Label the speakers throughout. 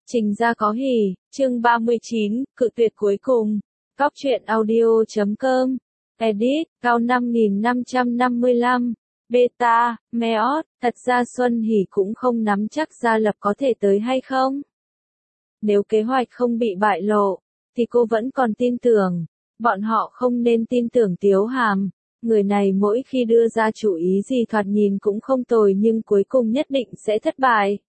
Speaker 1: Trình Gia có hỉ, chương 39, cự tuyệt cuối cùng. Góc truyện audio.com. Edit, cao 5555. Beta, Meot, thật ra Xuân Hỷ cũng không nắm chắc Gia Lập có thể tới hay không. Nếu kế hoạch không bị bại lộ, thì cô vẫn còn tin tưởng. Bọn họ không nên tin tưởng Tiếu Hàm. Người này mỗi khi đưa ra chủ ý gì thoạt nhìn cũng không tồi nhưng cuối cùng nhất định sẽ thất bại.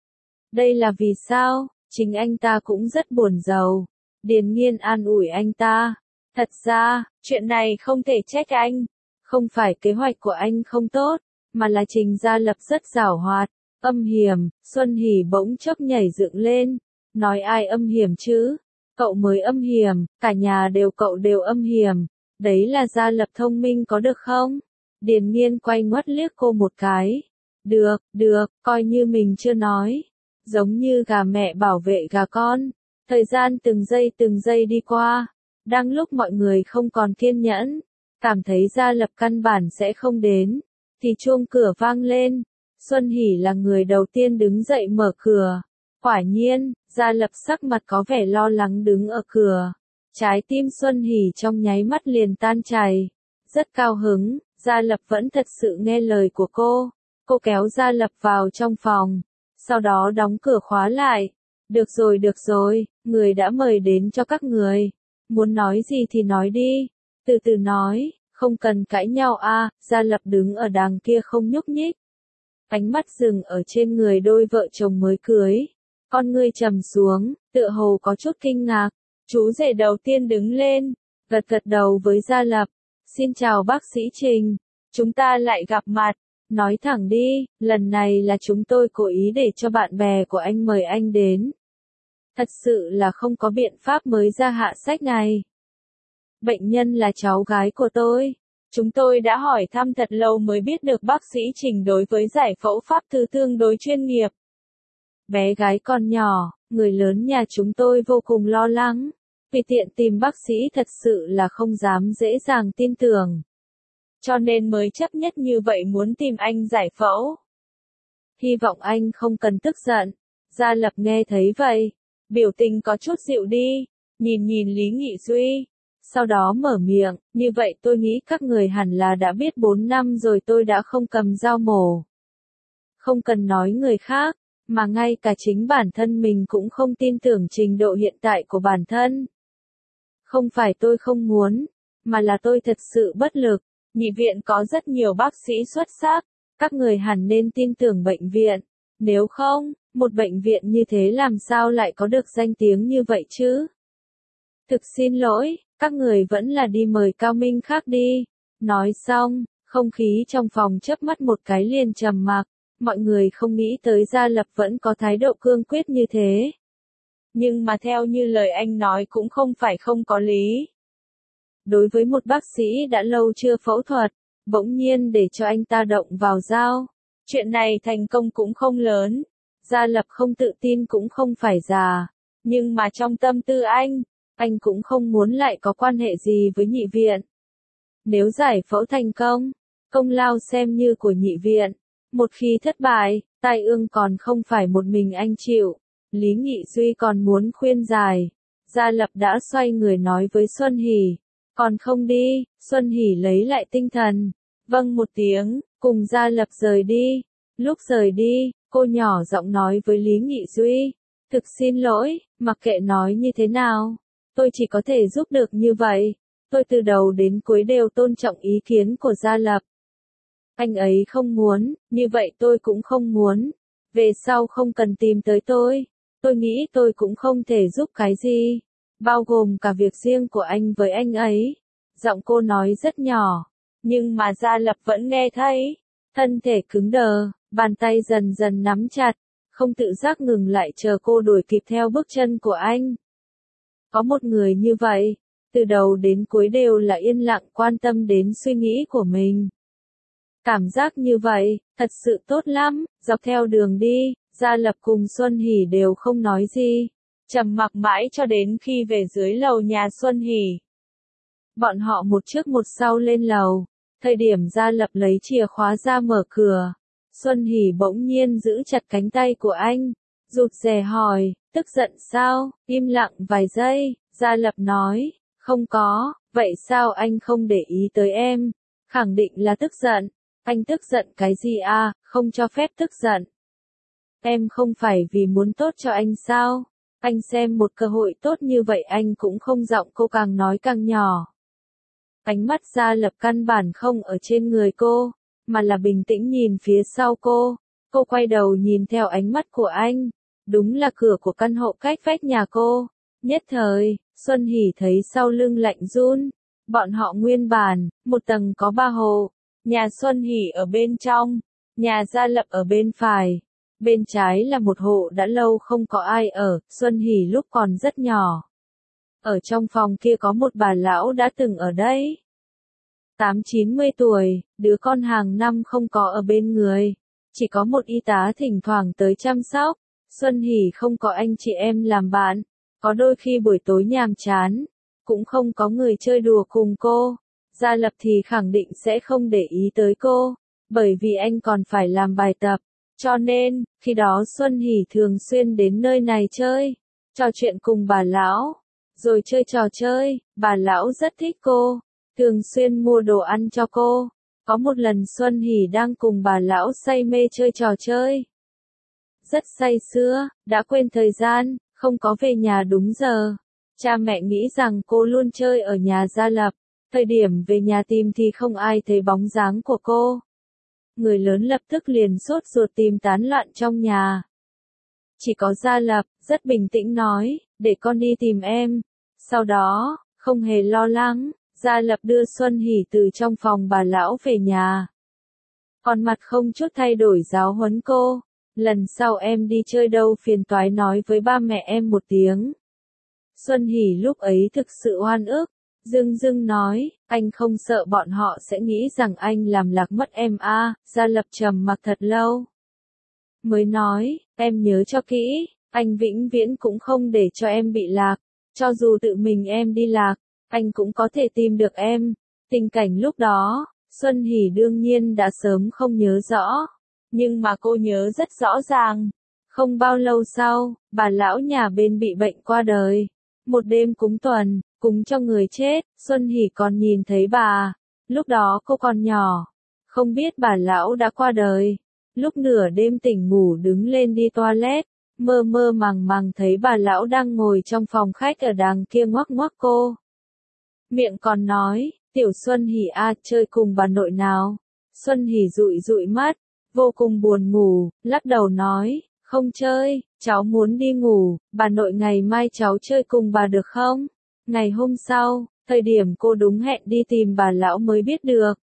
Speaker 1: Đây là vì sao? Chính anh ta cũng rất buồn rầu. Điền Nghiên an ủi anh ta. Thật ra, chuyện này không thể trách anh. Không phải kế hoạch của anh không tốt, mà là Trình Gia Lập rất giảo hoạt, âm hiểm. Xuân Hỷ bỗng chốc nhảy dựng lên. Nói ai âm hiểm chứ? Cậu mới âm hiểm, cả nhà cậu đều âm hiểm. Đấy là Gia Lập thông minh có được không? Điền Nghiên quay ngoắt liếc cô một cái. Được, coi như mình chưa nói. Giống như gà mẹ bảo vệ gà con. Thời gian từng giây đi qua. Đang lúc mọi người không còn kiên nhẫn, cảm thấy Gia Lập căn bản sẽ không đến, thì chuông cửa vang lên. Xuân Hỷ là người đầu tiên đứng dậy mở cửa. Quả nhiên, Gia Lập sắc mặt có vẻ lo lắng đứng ở cửa. Trái tim Xuân Hỷ trong nháy mắt liền tan chảy. Rất cao hứng, Gia Lập vẫn thật sự nghe lời của cô. Cô kéo Gia Lập vào trong phòng, sau đó đóng cửa khóa lại. Được rồi, người đã mời đến cho các người. Muốn nói gì thì nói đi. Từ từ nói, không cần cãi nhau a. Gia Lập đứng ở đằng kia không nhúc nhích. Ánh mắt dừng ở trên người đôi vợ chồng mới cưới. Con ngươi trầm xuống, tựa hồ có chút kinh ngạc. Chú rể đầu tiên đứng lên, gật đầu với Gia Lập. Xin chào bác sĩ Trình, chúng ta lại gặp mặt. Nói thẳng đi, lần này là chúng tôi cố ý để cho bạn bè của anh mời anh đến. Thật sự là không có biện pháp mới ra hạ sách này. Bệnh nhân là cháu gái của tôi. Chúng tôi đã hỏi thăm thật lâu mới biết được bác sĩ Trình đối với giải phẫu pháp thư tương đối chuyên nghiệp. Bé gái còn nhỏ, người lớn nhà chúng tôi vô cùng lo lắng. Vì tiện tìm bác sĩ thật sự là không dám dễ dàng tin tưởng. Cho nên mới chấp nhất như vậy muốn tìm anh giải phẫu. Hy vọng anh không cần tức giận. Gia Lập nghe thấy vậy, biểu tình có chút dịu đi, nhìn Lý Nghị Duy. Sau đó mở miệng, như vậy tôi nghĩ các người hẳn là đã biết 4 năm rồi tôi đã không cầm dao mổ. Không cần nói người khác, mà ngay cả chính bản thân mình cũng không tin tưởng trình độ hiện tại của bản thân. Không phải tôi không muốn, mà là tôi thật sự bất lực. Nhị viện có rất nhiều bác sĩ xuất sắc, các người hẳn nên tin tưởng bệnh viện. Nếu không, một bệnh viện như thế làm sao lại có được danh tiếng như vậy chứ? Thực xin lỗi, các người vẫn là đi mời cao minh khác đi. Nói xong, không khí trong phòng chớp mắt một cái liền trầm mặc. Mọi người không nghĩ tới Gia Lập vẫn có thái độ cương quyết như thế. Nhưng mà theo như lời anh nói cũng không phải không có lý. Đối với một bác sĩ đã lâu chưa phẫu thuật, bỗng nhiên để cho anh ta động vào dao. Chuyện này thành công cũng không lớn. Gia Lập không tự tin cũng không phải già. Nhưng mà trong tâm tư anh cũng không muốn lại có quan hệ gì với nhị viện. Nếu giải phẫu thành công, công lao xem như của nhị viện. Một khi thất bại, tai ương còn không phải một mình anh chịu. Lý Nghị Duy còn muốn khuyên giải. Gia Lập đã xoay người nói với Xuân Hỷ. Còn không đi. Xuân Hỷ lấy lại tinh thần. Vâng một tiếng, cùng Gia Lập rời đi. Lúc rời đi, cô nhỏ giọng nói với Lý Nghị Duy. Thực xin lỗi, mặc kệ nói như thế nào. Tôi chỉ có thể giúp được như vậy. Tôi từ đầu đến cuối đều tôn trọng ý kiến của Gia Lập. Anh ấy không muốn, như vậy tôi cũng không muốn. Về sau không cần tìm tới tôi. Tôi nghĩ tôi cũng không thể giúp cái gì. Bao gồm cả việc riêng của anh với anh ấy. Giọng cô nói rất nhỏ. Nhưng mà Gia Lập vẫn nghe thấy. Thân thể cứng đờ, bàn tay dần dần nắm chặt. Không tự giác ngừng lại chờ cô đuổi kịp theo bước chân của anh. Có một người như vậy, từ đầu đến cuối đều là yên lặng quan tâm đến suy nghĩ của mình. Cảm giác như vậy, thật sự tốt lắm. Dọc theo đường đi, Gia Lập cùng Xuân Hỷ đều không nói gì. Trầm mặc mãi cho đến khi về dưới lầu nhà Xuân Hỷ. Bọn họ một trước một sau lên lầu. Thời điểm Gia Lập lấy chìa khóa ra mở cửa. Xuân Hỷ bỗng nhiên giữ chặt cánh tay của anh. Rụt rè hỏi, tức giận sao? Im lặng vài giây, Gia Lập nói, không có, vậy sao anh không để ý tới em? Khẳng định là tức giận. Anh tức giận cái gì à, không cho phép tức giận. Em không phải vì muốn tốt cho anh sao? Anh xem một cơ hội tốt như vậy anh cũng không. Giọng cô càng nói càng nhỏ. Ánh mắt Gia Lập căn bản không ở trên người cô, mà là bình tĩnh nhìn phía sau cô. Cô quay đầu nhìn theo ánh mắt của anh. Đúng là cửa của căn hộ cách vách nhà cô. Nhất thời, Xuân Hỷ thấy sau lưng lạnh run. Bọn họ nguyên bản, một tầng có 3 hộ. Nhà Xuân Hỷ ở bên trong, nhà Gia Lập ở bên phải. Bên trái là một hộ đã lâu không có ai ở, Xuân Hỷ lúc còn rất nhỏ. Ở trong phòng kia có một bà lão đã từng ở đây. 80-90 tuổi, đứa con hàng năm không có ở bên người. Chỉ có một y tá thỉnh thoảng tới chăm sóc. Xuân Hỷ không có anh chị em làm bạn. Có đôi khi buổi tối nhàm chán, cũng không có người chơi đùa cùng cô. Gia Lập thì khẳng định sẽ không để ý tới cô, bởi vì anh còn phải làm bài tập. Cho nên, khi đó Xuân Hỷ thường xuyên đến nơi này chơi, trò chuyện cùng bà lão, rồi chơi trò chơi. Bà lão rất thích cô, thường xuyên mua đồ ăn cho cô. Có một lần Xuân Hỷ đang cùng bà lão say mê chơi trò chơi. Rất say sưa, đã quên thời gian, không có về nhà đúng giờ. Cha mẹ nghĩ rằng cô luôn chơi ở nhà Gia Lập. Thời điểm về nhà tìm thì không ai thấy bóng dáng của cô. Người lớn lập tức liền sốt ruột tìm tán loạn trong nhà. Chỉ có Gia Lập, rất bình tĩnh nói, để con đi tìm em. Sau đó, không hề lo lắng, Gia Lập đưa Xuân Hỷ từ trong phòng bà lão về nhà. Còn mặt không chút thay đổi giáo huấn cô. Lần sau em đi chơi đâu phiền toái nói với ba mẹ em một tiếng. Xuân Hỷ lúc ấy thực sự oan ức. Dưng dưng nói, anh không sợ bọn họ sẽ nghĩ rằng anh làm lạc mất em à? Gia Lập trầm mặc thật lâu. Mới nói, em nhớ cho kỹ, anh vĩnh viễn cũng không để cho em bị lạc. Cho dù tự mình em đi lạc, anh cũng có thể tìm được em. Tình cảnh lúc đó, Xuân Hỷ đương nhiên đã sớm không nhớ rõ. Nhưng mà cô nhớ rất rõ ràng. Không bao lâu sau, bà lão nhà bên bị bệnh qua đời. Một đêm cúng tuần, cúng cho người chết, Xuân Hỷ còn nhìn thấy bà. Lúc đó cô còn nhỏ, không biết bà lão đã qua đời. Lúc nửa đêm tỉnh ngủ đứng lên đi toilet, mơ mơ màng màng thấy bà lão đang ngồi trong phòng khách ở đằng kia ngoắc ngoắc cô. Miệng còn nói, tiểu Xuân Hỷ à, chơi cùng bà nội nào. Xuân Hỷ dụi dụi mắt, vô cùng buồn ngủ, lắc đầu nói, không chơi, cháu muốn đi ngủ, bà nội ngày mai cháu chơi cùng bà được không? Ngày hôm sau, thời điểm cô đúng hẹn đi tìm bà lão mới biết được.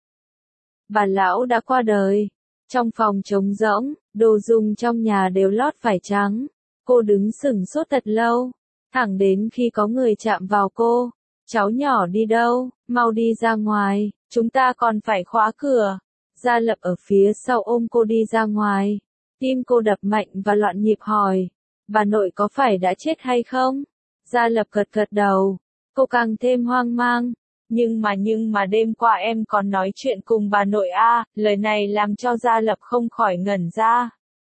Speaker 1: Bà lão đã qua đời. Trong phòng trống rỗng, đồ dùng trong nhà đều lót vải trắng. Cô đứng sững sốt thật lâu, thẳng đến khi có người chạm vào cô. Cháu nhỏ đi đâu, mau đi ra ngoài, chúng ta còn phải khóa cửa. Gia Lập ở phía sau ôm cô đi ra ngoài. Tim cô đập mạnh và loạn nhịp hỏi, bà nội có phải đã chết hay không? Gia Lập gật gật đầu. Cô càng thêm hoang mang. Nhưng mà đêm qua em còn nói chuyện cùng bà nội à, lời này làm cho Gia Lập không khỏi ngẩn ra.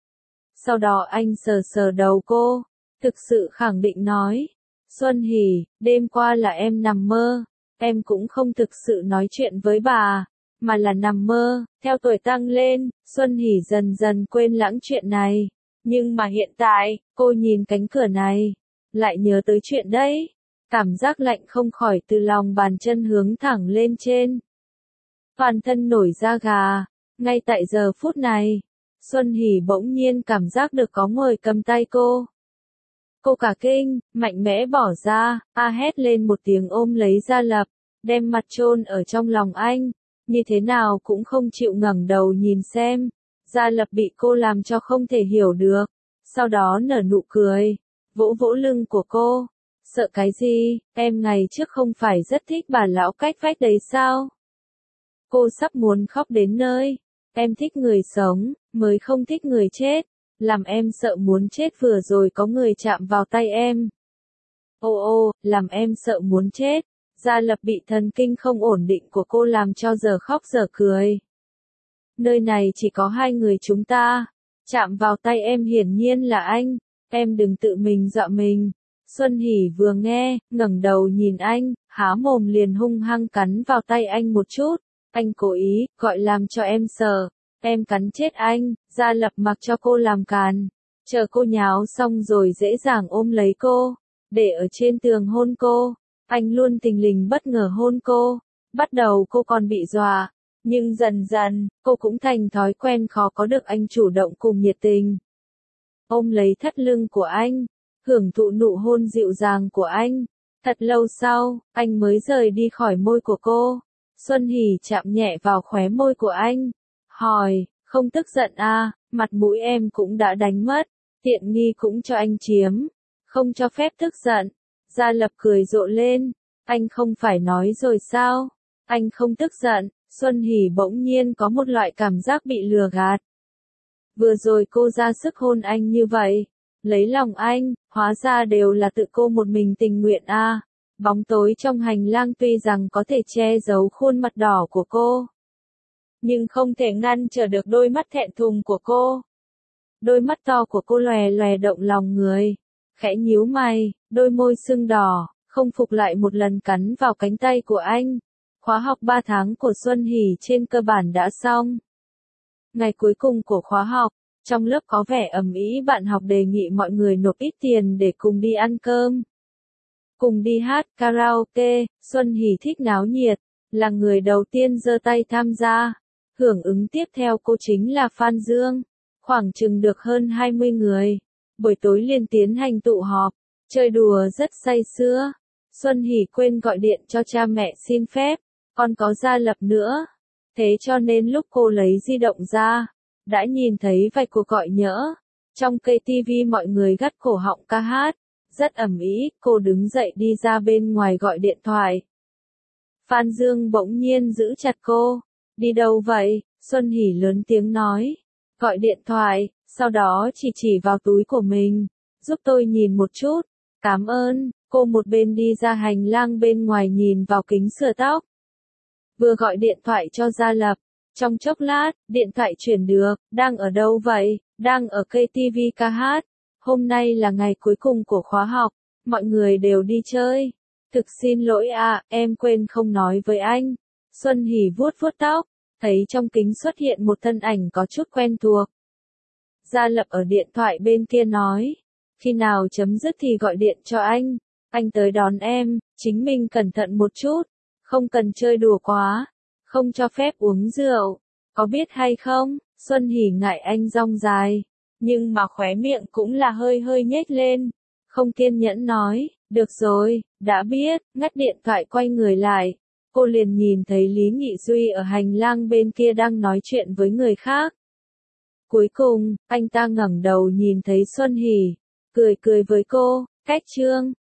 Speaker 1: Sau đó anh sờ sờ đầu cô, thực sự khẳng định nói, Xuân Hỷ, đêm qua là em nằm mơ, em cũng không thực sự nói chuyện với bà, mà là nằm mơ. Theo tuổi tăng lên, Xuân Hỷ dần dần quên lãng chuyện này. Nhưng mà hiện tại, cô nhìn cánh cửa này, lại nhớ tới chuyện đấy. Cảm giác lạnh không khỏi từ lòng bàn chân hướng thẳng lên trên. Toàn thân nổi da gà. Ngay tại giờ phút này, Xuân Hỷ bỗng nhiên cảm giác được có người cầm tay cô. Cô cả kinh, mạnh mẽ bỏ ra, hét lên một tiếng ôm lấy Gia Lập, đem mặt chôn ở trong lòng anh. Như thế nào cũng không chịu ngẩng đầu nhìn xem. Gia Lập bị cô làm cho không thể hiểu được. Sau đó nở nụ cười, vỗ vỗ lưng của cô. Sợ cái gì, em ngày trước không phải rất thích bà lão cách vách đấy sao? Cô sắp muốn khóc đến nơi. Em thích người sống, mới không thích người chết. Làm em sợ muốn chết vừa rồi có người chạm vào tay em. Ô, làm em sợ muốn chết. Gia Lập bị thần kinh không ổn định của cô làm cho giờ khóc giờ cười. Nơi này chỉ có hai người chúng ta. Chạm vào tay em hiển nhiên là anh. em đừng tự mình dọa mình. Xuân Hỷ vừa nghe, ngẩng đầu nhìn anh, há mồm liền hung hăng cắn vào tay anh một chút. Anh cố ý, gọi làm cho em sợ. Em cắn chết anh. Gia Lập mặc cho cô làm càn. Chờ cô nháo xong rồi dễ dàng ôm lấy cô. Để ở trên tường hôn cô. Anh luôn thình lình bất ngờ hôn cô. Bắt đầu cô còn bị dọa. Nhưng dần dần, cô cũng thành thói quen khó có được anh chủ động cùng nhiệt tình. Ôm lấy thắt lưng của anh. Hưởng thụ nụ hôn dịu dàng của anh. Thật lâu sau, anh mới rời đi khỏi môi của cô. Xuân Hỷ chạm nhẹ vào khóe môi của anh. Hỏi, không tức giận à, mặt mũi em cũng đã đánh mất. Tiện nghi cũng cho anh chiếm. Không cho phép tức giận. Gia Lập cười rộ lên. Anh không phải nói rồi sao? Anh không tức giận. Xuân Hỷ bỗng nhiên có một loại cảm giác bị lừa gạt. Vừa rồi cô ra sức hôn anh như vậy. Lấy lòng anh, hóa ra đều là tự cô một mình tình nguyện à. Bóng tối trong hành lang tuy rằng có thể che giấu khuôn mặt đỏ của cô. Nhưng không thể ngăn trở được đôi mắt thẹn thùng của cô. Đôi mắt to của cô lòe lòe động lòng người. Khẽ nhíu mày, đôi môi sưng đỏ, không phục lại một lần cắn vào cánh tay của anh. Khóa học 3 tháng của Xuân Hỷ trên cơ bản đã xong. Ngày cuối cùng của khóa học, trong lớp có vẻ ầm ĩ, bạn học đề nghị mọi người nộp ít tiền để cùng đi ăn cơm. Cùng đi hát karaoke. Xuân Hỷ thích náo nhiệt, là người đầu tiên giơ tay tham gia. Hưởng ứng tiếp theo cô chính là Phan Dương. Khoảng chừng được hơn 20 người. Buổi tối liền tiến hành tụ họp, chơi đùa rất say sưa. Xuân Hỷ quên gọi điện cho cha mẹ xin phép, còn có Gia Lập nữa. Thế cho nên lúc cô lấy di động ra, đã nhìn thấy vài cuộc gọi nhỡ. Trong cây tivi mọi người gắt cổ họng ca hát, rất ầm ĩ. Cô đứng dậy đi ra bên ngoài gọi điện thoại. Phan Dương bỗng nhiên giữ chặt cô. Đi đâu vậy? Xuân Hỷ lớn tiếng nói. Gọi điện thoại, sau đó chỉ vào túi của mình. Giúp tôi nhìn một chút. Cảm ơn. Cô một bên đi ra hành lang bên ngoài nhìn vào kính sửa tóc. Vừa gọi điện thoại cho Gia Lập. Trong chốc lát, điện thoại chuyển được. Đang ở đâu vậy? Đang ở cây TV ca hát. Hôm nay là ngày cuối cùng của khóa học. Mọi người đều đi chơi. Thực xin lỗi à, em quên không nói với anh. Xuân Hỷ vuốt vuốt tóc. Thấy trong kính xuất hiện một thân ảnh có chút quen thuộc. Gia Lập ở điện thoại bên kia nói. Khi nào chấm dứt thì gọi điện cho anh. Anh tới đón em, chính mình cẩn thận một chút. Không cần chơi đùa quá. Không cho phép uống rượu. Có biết hay không? Xuân Hỷ ngại anh rong dài. Nhưng mà khóe miệng cũng là hơi hơi nhếch lên. Không kiên nhẫn nói. Được rồi, đã biết. Ngắt điện thoại quay người lại. Cô liền nhìn thấy Lý Nghị Duy ở hành lang bên kia đang nói chuyện với người khác. Cuối cùng, anh ta ngẩng đầu nhìn thấy Xuân Hỷ. Cười cười với cô. Cách chương.